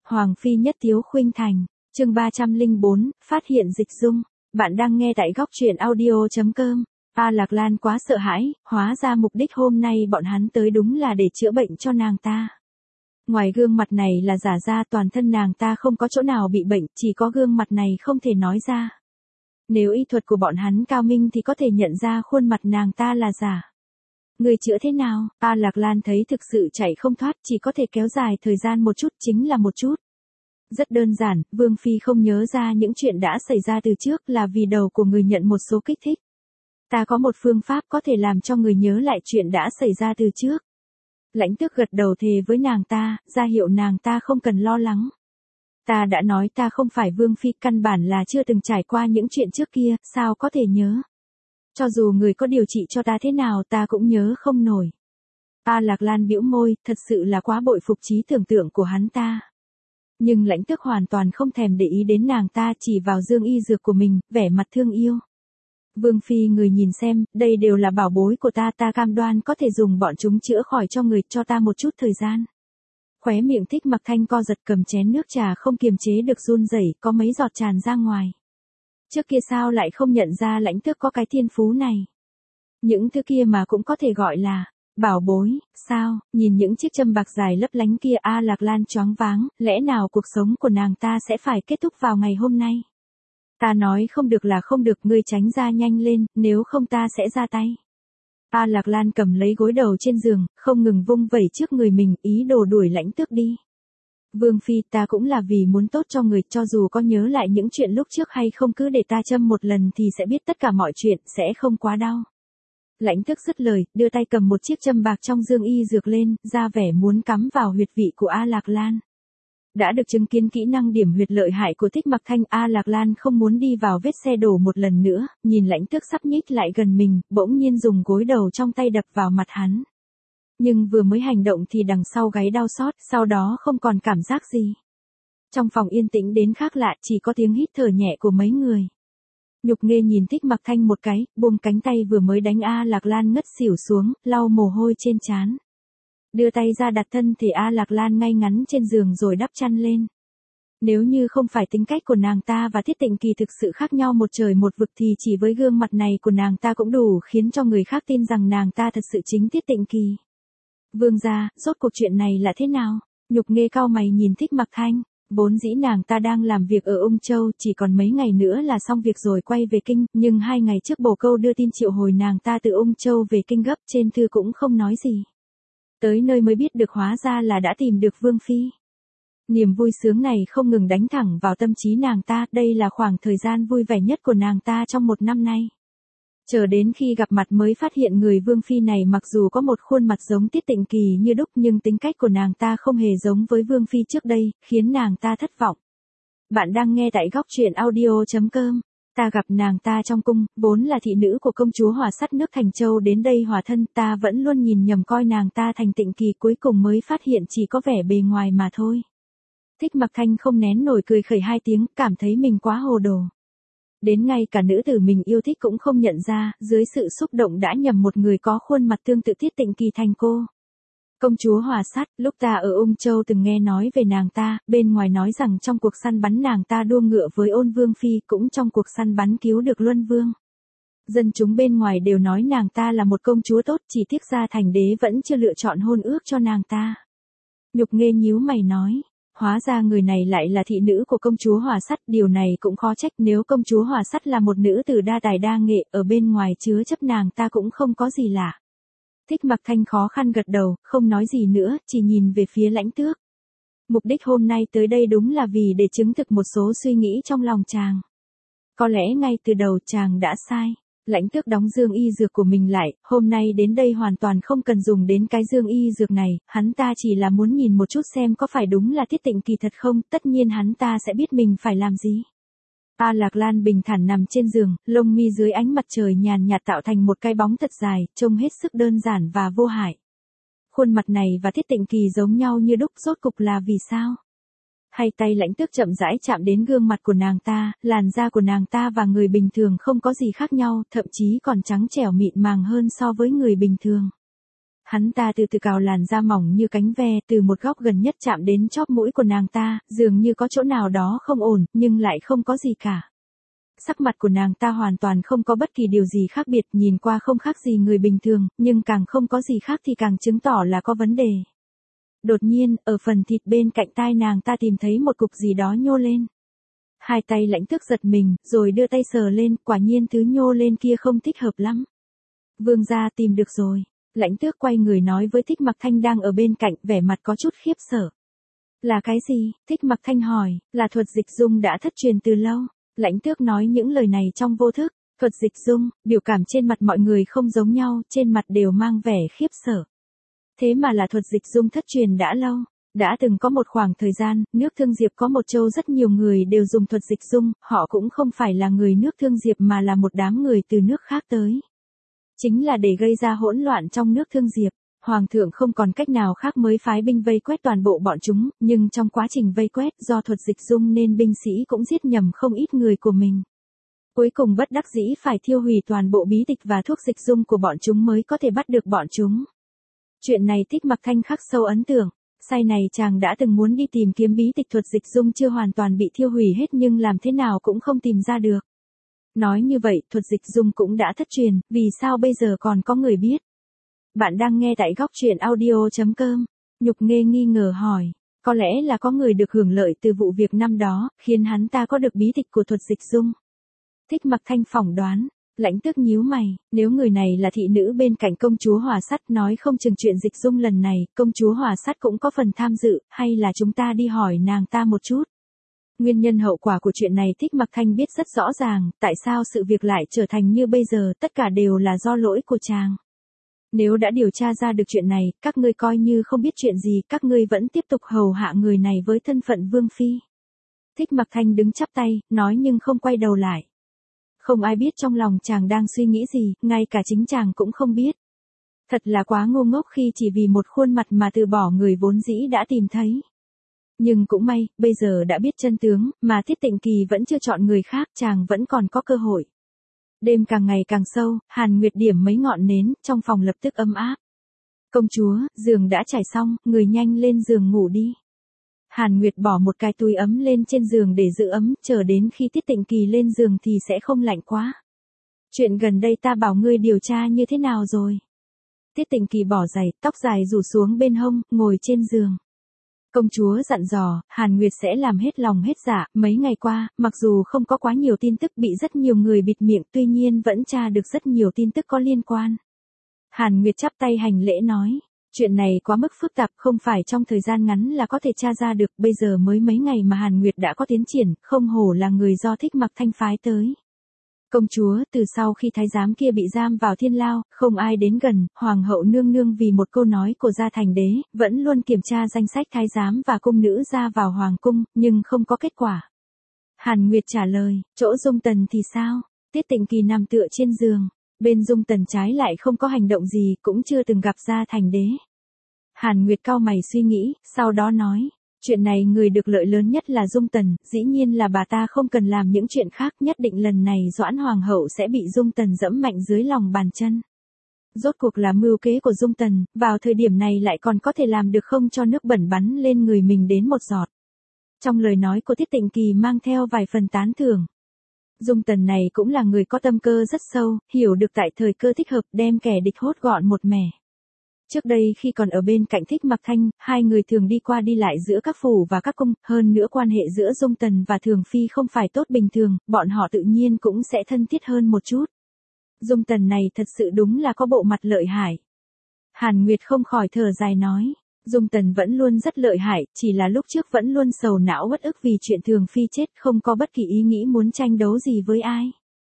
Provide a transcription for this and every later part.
Hoàng phi nhất tiếu khuynh thành, chương 304, phát hiện dịch dung. Bạn đang nghe tại góc truyện audio.com. A Lạc Lan quá sợ hãi, hóa ra mục đích hôm nay bọn hắn tới đúng là để chữa bệnh cho nàng ta. Ngoài gương mặt này là giả ra, toàn thân nàng ta không có chỗ nào bị bệnh, chỉ có gương mặt này không thể nói ra. Nếu y thuật của bọn hắn cao minh thì có thể nhận ra khuôn mặt nàng ta là giả. Người chữa thế nào? A Lạc Lan thấy thực sự chạy không thoát, chỉ có thể kéo dài thời gian một chút, chính là một chút. Rất đơn giản, Vương Phi không nhớ ra những chuyện đã xảy ra từ trước là vì đầu của người nhận một số kích thích. Ta có một phương pháp có thể làm cho người nhớ lại chuyện đã xảy ra từ trước. Lãnh Tước gật đầu thề với nàng ta, ra hiệu nàng ta không cần lo lắng. Ta đã nói ta không phải Vương Phi, căn bản là chưa từng trải qua những chuyện trước kia, sao có thể nhớ. Cho dù người có điều trị cho ta thế nào ta cũng nhớ không nổi. A Lạc Lan bĩu môi, thật sự là quá bội phục trí tưởng tượng của hắn ta. Nhưng Lãnh Tước hoàn toàn không thèm để ý đến nàng ta, chỉ vào dương y dược của mình, vẻ mặt thương yêu. Vương Phi người nhìn xem, đây đều là bảo bối của ta, ta cam đoan có thể dùng bọn chúng chữa khỏi cho người, cho ta một chút thời gian. Khóe miệng Thích Mặc Thanh co giật, cầm chén nước trà không kiềm chế được run rẩy, có mấy giọt tràn ra ngoài. Trước kia sao lại không nhận ra Lãnh Tước có cái thiên phú này. Những thứ kia mà cũng có thể gọi là bảo bối, sao? Nhìn những chiếc châm bạc dài lấp lánh kia, A Lạc Lan choáng váng, lẽ nào cuộc sống của nàng ta sẽ phải kết thúc vào ngày hôm nay? Ta nói không được là không được, ngươi tránh ra nhanh lên, nếu không ta sẽ ra tay. A Lạc Lan cầm lấy gối đầu trên giường, không ngừng vung vẩy trước người mình, ý đồ đuổi Lãnh Tước đi. Vương Phi, ta cũng là vì muốn tốt cho người, cho dù có nhớ lại những chuyện lúc trước hay không, cứ để ta châm một lần thì sẽ biết tất cả mọi chuyện, sẽ không quá đau. Lãnh Tước dứt lời, đưa tay cầm một chiếc châm bạc trong dương y dược lên, ra vẻ muốn cắm vào huyệt vị của A Lạc Lan. Đã được chứng kiến kỹ năng điểm huyệt lợi hại của Thích Mặc Thanh, A Lạc Lan không muốn đi vào vết xe đổ một lần nữa, nhìn Lãnh Tước sắp nhích lại gần mình, bỗng nhiên dùng gối đầu trong tay đập vào mặt hắn. Nhưng vừa mới hành động thì đằng sau gáy đau xót, sau đó không còn cảm giác gì. Trong phòng yên tĩnh đến khác lạ, chỉ có tiếng hít thở nhẹ của mấy người. Nhục Nghê nhìn Thích Mặc Thanh một cái, buông cánh tay vừa mới đánh A Lạc Lan ngất xỉu xuống, lau mồ hôi trên trán. Đưa tay ra đặt thân thì A Lạc Lan ngay ngắn trên giường rồi đắp chăn lên. Nếu như không phải tính cách của nàng ta và Thiết Tịnh Kỳ thực sự khác nhau một trời một vực thì chỉ với gương mặt này của nàng ta cũng đủ khiến cho người khác tin rằng nàng ta thật sự chính Thiết Tịnh Kỳ. Vương gia, rốt cuộc chuyện này là thế nào? Nhục Nghê cau mày nhìn Thích Mặc Thanh, vốn dĩ nàng ta đang làm việc ở Ung Châu, chỉ còn mấy ngày nữa là xong việc rồi quay về kinh, nhưng 2 ngày trước bồ câu đưa tin triệu hồi nàng ta từ Ung Châu về kinh gấp, trên thư cũng không nói gì. Tới nơi mới biết được hóa ra là đã tìm được Vương Phi. Niềm vui sướng này không ngừng đánh thẳng vào tâm trí nàng ta, đây là khoảng thời gian vui vẻ nhất của nàng ta trong 1 năm nay. Chờ đến khi gặp mặt mới phát hiện người Vương Phi này mặc dù có một khuôn mặt giống Tiết Tịnh Kỳ như đúc nhưng tính cách của nàng ta không hề giống với Vương Phi trước đây, khiến nàng ta thất vọng. Bạn đang nghe tại góc truyện audio.com. Ta gặp nàng ta trong cung, vốn là thị nữ của công chúa Hỏa Sắt nước Thành Châu đến đây hòa thân, ta vẫn luôn nhìn nhầm coi nàng ta thành Tịnh Kỳ, cuối cùng mới phát hiện chỉ có vẻ bề ngoài mà thôi. Thích Mặc Thanh không nén nổi cười khẩy 2 tiếng, cảm thấy mình quá hồ đồ. Đến ngay cả nữ tử mình yêu thích cũng không nhận ra, dưới sự xúc động đã nhầm một người có khuôn mặt tương tự Tiết Tịnh Kỳ thành cô. Công chúa Hỏa Sắt, lúc ta ở Ung Châu từng nghe nói về nàng ta, bên ngoài nói rằng trong cuộc săn bắn nàng ta đua ngựa với Ôn Vương Phi, cũng trong cuộc săn bắn cứu được Luân Vương. Dân chúng bên ngoài đều nói nàng ta là một công chúa tốt, chỉ tiếc ra thành đế vẫn chưa lựa chọn hôn ước cho nàng ta. Nhục Nghê nhíu mày nói, hóa ra người này lại là thị nữ của công chúa Hỏa Sắt, điều này cũng khó trách, nếu công chúa Hỏa Sắt là một nữ tử đa tài đa nghệ, ở bên ngoài chứa chấp nàng ta cũng không có gì lạ. Thích Mặc Thanh khó khăn gật đầu, không nói gì nữa, chỉ nhìn về phía Lãnh Tước. Mục đích hôm nay tới đây đúng là vì để chứng thực một số suy nghĩ trong lòng chàng. Có lẽ ngay từ đầu chàng đã sai. Lãnh Tước đóng dương y dược của mình lại, hôm nay đến đây hoàn toàn không cần dùng đến cái dương y dược này, hắn ta chỉ là muốn nhìn một chút xem có phải đúng là Tiết Tịnh Kỳ thật không, tất nhiên hắn ta sẽ biết mình phải làm gì. A Lạc Lan bình thản nằm trên giường, lông mi dưới ánh mặt trời nhàn nhạt tạo thành một cái bóng thật dài, trông hết sức đơn giản và vô hại. Khuôn mặt này và Tiết Tịnh Kỳ giống nhau như đúc, rốt cục là vì sao? Hay tay Lãnh Tước chậm rãi chạm đến gương mặt của nàng ta, làn da của nàng ta và người bình thường không có gì khác nhau, thậm chí còn trắng trẻo mịn màng hơn so với người bình thường. Hắn ta từ từ cào làn da mỏng như cánh ve, từ một góc gần nhất chạm đến chóp mũi của nàng ta, dường như có chỗ nào đó không ổn, nhưng lại không có gì cả. Sắc mặt của nàng ta hoàn toàn không có bất kỳ điều gì khác biệt, nhìn qua không khác gì người bình thường, nhưng càng không có gì khác thì càng chứng tỏ là có vấn đề. Đột nhiên, ở phần thịt bên cạnh tai nàng ta tìm thấy một cục gì đó nhô lên. Hai tay Lãnh Tước giật mình, rồi đưa tay sờ lên, quả nhiên thứ nhô lên kia không thích hợp lắm. Vương gia tìm được rồi. Lãnh Tước quay người nói với Thích Mặc Thanh đang ở bên cạnh, vẻ mặt có chút khiếp sợ. Là cái gì? Thích Mặc Thanh hỏi. Là thuật dịch dung đã thất truyền từ lâu. Lãnh Tước nói những lời này trong vô thức. Thuật dịch dung, biểu cảm trên mặt mọi người không giống nhau, trên mặt đều mang vẻ khiếp sợ. Thế mà là thuật dịch dung thất truyền đã lâu. Đã từng có một khoảng thời gian, nước Thương Diệp có một châu rất nhiều người đều dùng thuật dịch dung, họ cũng không phải là người nước Thương Diệp mà là một đám người từ nước khác tới. Chính là để gây ra hỗn loạn trong nước Thương Diệp, Hoàng thượng không còn cách nào khác mới phái binh vây quét toàn bộ bọn chúng, nhưng trong quá trình vây quét do thuật dịch dung nên binh sĩ cũng giết nhầm không ít người của mình. Cuối cùng bất đắc dĩ phải thiêu hủy toàn bộ bí tịch và thuốc dịch dung của bọn chúng mới có thể bắt được bọn chúng. Chuyện này Thích Mặc Thanh khắc sâu ấn tượng. Sai này chàng đã từng muốn đi tìm kiếm bí tịch thuật dịch dung chưa hoàn toàn bị thiêu hủy hết nhưng làm thế nào cũng không tìm ra được. Nói như vậy, thuật dịch dung cũng đã thất truyền, vì sao bây giờ còn có người biết? Bạn đang nghe tại góc truyện audio.com. Nhục Nghê nghi ngờ hỏi, có lẽ là có người được hưởng lợi từ vụ việc năm đó, khiến hắn ta có được bí tịch của thuật dịch dung. Thích Mặc Thanh phỏng đoán. Lãnh Tước nhíu mày, nếu người này là thị nữ bên cạnh công chúa Hỏa Sắt, nói không chừng chuyện dịch dung lần này, công chúa Hỏa Sắt cũng có phần tham dự, hay là chúng ta đi hỏi nàng ta một chút. Nguyên nhân hậu quả của chuyện này Thích Mặc Thanh biết rất rõ ràng, tại sao sự việc lại trở thành như bây giờ, tất cả đều là do lỗi của chàng. Nếu đã điều tra ra được chuyện này, các ngươi coi như không biết chuyện gì, các ngươi vẫn tiếp tục hầu hạ người này với thân phận vương phi. Thích Mặc Thanh đứng chắp tay, nói nhưng không quay đầu lại. Không ai biết trong lòng chàng đang suy nghĩ gì, ngay cả chính chàng cũng không biết. Thật là quá ngu ngốc khi chỉ vì một khuôn mặt mà từ bỏ người vốn dĩ đã tìm thấy. Nhưng cũng may, bây giờ đã biết chân tướng, mà Thiết Tịnh Kỳ vẫn chưa chọn người khác, chàng vẫn còn có cơ hội. Đêm càng ngày càng sâu, Hàn Nguyệt điểm mấy ngọn nến, trong phòng lập tức ấm áp. Công chúa, giường đã trải xong, người nhanh lên giường ngủ đi. Hàn Nguyệt bỏ một cái túi ấm lên trên giường để giữ ấm, chờ đến khi Tiết Tịnh Kỳ lên giường thì sẽ không lạnh quá. Chuyện gần đây ta bảo ngươi điều tra như thế nào rồi? Tiết Tịnh Kỳ bỏ giày, tóc dài rủ xuống bên hông, ngồi trên giường. Công chúa dặn dò, Hàn Nguyệt sẽ làm hết lòng hết dạ, mấy ngày qua, mặc dù không có quá nhiều tin tức bị rất nhiều người bịt miệng, tuy nhiên vẫn tra được rất nhiều tin tức có liên quan. Hàn Nguyệt chắp tay hành lễ nói. Chuyện này quá mức phức tạp, không phải trong thời gian ngắn là có thể tra ra được, bây giờ mới mấy ngày mà Hàn Nguyệt đã có tiến triển, không hổ là người do Thích Mặc Thanh phái tới. Công chúa, từ sau khi thái giám kia bị giam vào thiên lao, không ai đến gần, hoàng hậu nương nương vì một câu nói của gia thành đế, vẫn luôn kiểm tra danh sách thái giám và cung nữ ra vào hoàng cung, nhưng không có kết quả. Hàn Nguyệt trả lời, chỗ Dung Tần thì sao? Tiết Tịnh Kỳ nằm tựa trên giường. Bên Dung Tần trái lại không có hành động gì, cũng chưa từng gặp gia thành đế. Hàn Nguyệt cau mày suy nghĩ, sau đó nói, chuyện này người được lợi lớn nhất là Dung Tần, dĩ nhiên là bà ta không cần làm những chuyện khác, nhất định lần này Doãn Hoàng hậu sẽ bị Dung Tần dẫm mạnh dưới lòng bàn chân. Rốt cuộc là mưu kế của Dung Tần, vào thời điểm này lại còn có thể làm được không cho nước bẩn bắn lên người mình đến một giọt. Trong lời nói của Tiết Tịnh Kỳ mang theo vài phần tán thưởng. Dung Tần này cũng là người có tâm cơ rất sâu, hiểu được tại thời cơ thích hợp đem kẻ địch hốt gọn một mẻ. Trước đây khi còn ở bên cạnh Thích Mặc Thanh, hai người thường đi qua đi lại giữa các phủ và các cung, hơn nữa quan hệ giữa Dung Tần và Thường Phi không phải tốt bình thường, bọn họ tự nhiên cũng sẽ thân thiết hơn một chút. Dung Tần này thật sự đúng là có bộ mặt lợi hại. Hàn Nguyệt không khỏi thở dài nói. Dung Tần vẫn luôn rất lợi hại, chỉ là lúc trước vẫn luôn sầu não uất ức vì chuyện Thường Phi chết, không có bất kỳ ý nghĩ muốn tranh đấu gì với ai.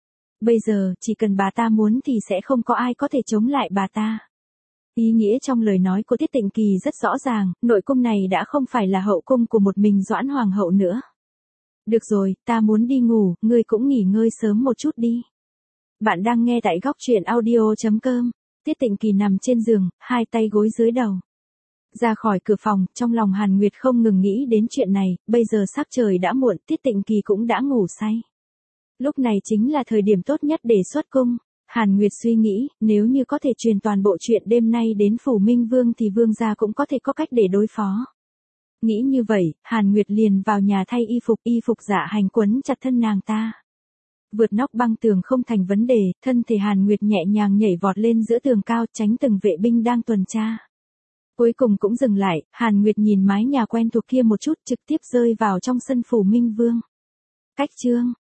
Bây giờ, chỉ cần bà ta muốn thì sẽ không có ai có thể chống lại bà ta. Ý nghĩa trong lời nói của Tiết Tịnh Kỳ rất rõ ràng, nội cung này đã không phải là hậu cung của một mình Doãn Hoàng hậu nữa. Được rồi, ta muốn đi ngủ, ngươi cũng nghỉ ngơi sớm một chút đi. Bạn đang nghe tại góc truyện audio.com. Tiết Tịnh Kỳ nằm trên giường, hai tay gối dưới đầu. Ra khỏi cửa phòng, trong lòng Hàn Nguyệt không ngừng nghĩ đến chuyện này, bây giờ sắc trời đã muộn, Tiết Tịnh Kỳ cũng đã ngủ say. Lúc này chính là thời điểm tốt nhất để xuất cung. Hàn Nguyệt suy nghĩ, nếu như có thể truyền toàn bộ chuyện đêm nay đến Phủ Minh Vương thì Vương gia cũng có thể có cách để đối phó. Nghĩ như vậy, Hàn Nguyệt liền vào nhà thay y phục dạ hành quấn chặt thân nàng ta. Vượt nóc băng tường không thành vấn đề, thân thể Hàn Nguyệt nhẹ nhàng nhảy vọt lên giữa tường cao tránh từng vệ binh đang tuần tra. Cuối cùng cũng dừng lại, Hàn Nguyệt nhìn mái nhà quen thuộc kia một chút trực tiếp rơi vào trong sân Phủ Minh Vương. Cách chương